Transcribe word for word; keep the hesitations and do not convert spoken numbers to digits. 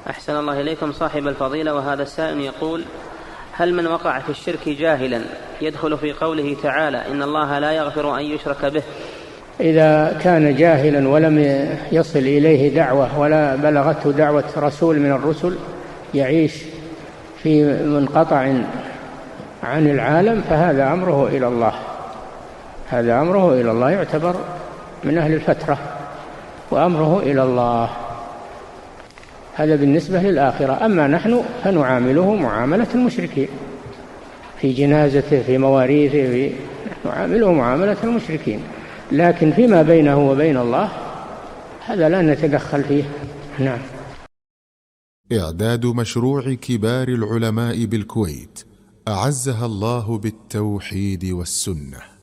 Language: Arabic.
أحسن الله إليكم صاحب الفضيلة. وهذا السائل يقول: هل من وقع في الشرك جاهلا يدخل في قوله تعالى إن الله لا يغفر أن يشرك به؟ إذا كان جاهلا ولم يصل إليه دعوة ولا بلغته دعوة رسول من الرسل يعيش في منقطع عن العالم فهذا أمره إلى الله، هذا أمره إلى الله، يعتبر من أهل الفترة وأمره إلى الله. هذا بالنسبة للآخرة. أما نحن فنعامله معاملة المشركين في جنازته في مواريثه، في نعامله معاملة المشركين، لكن فيما بينه وبين الله هذا لا نتدخل فيه. نعم. إعداد مشروع كبار العلماء بالكويت أعزها الله بالتوحيد والسنة.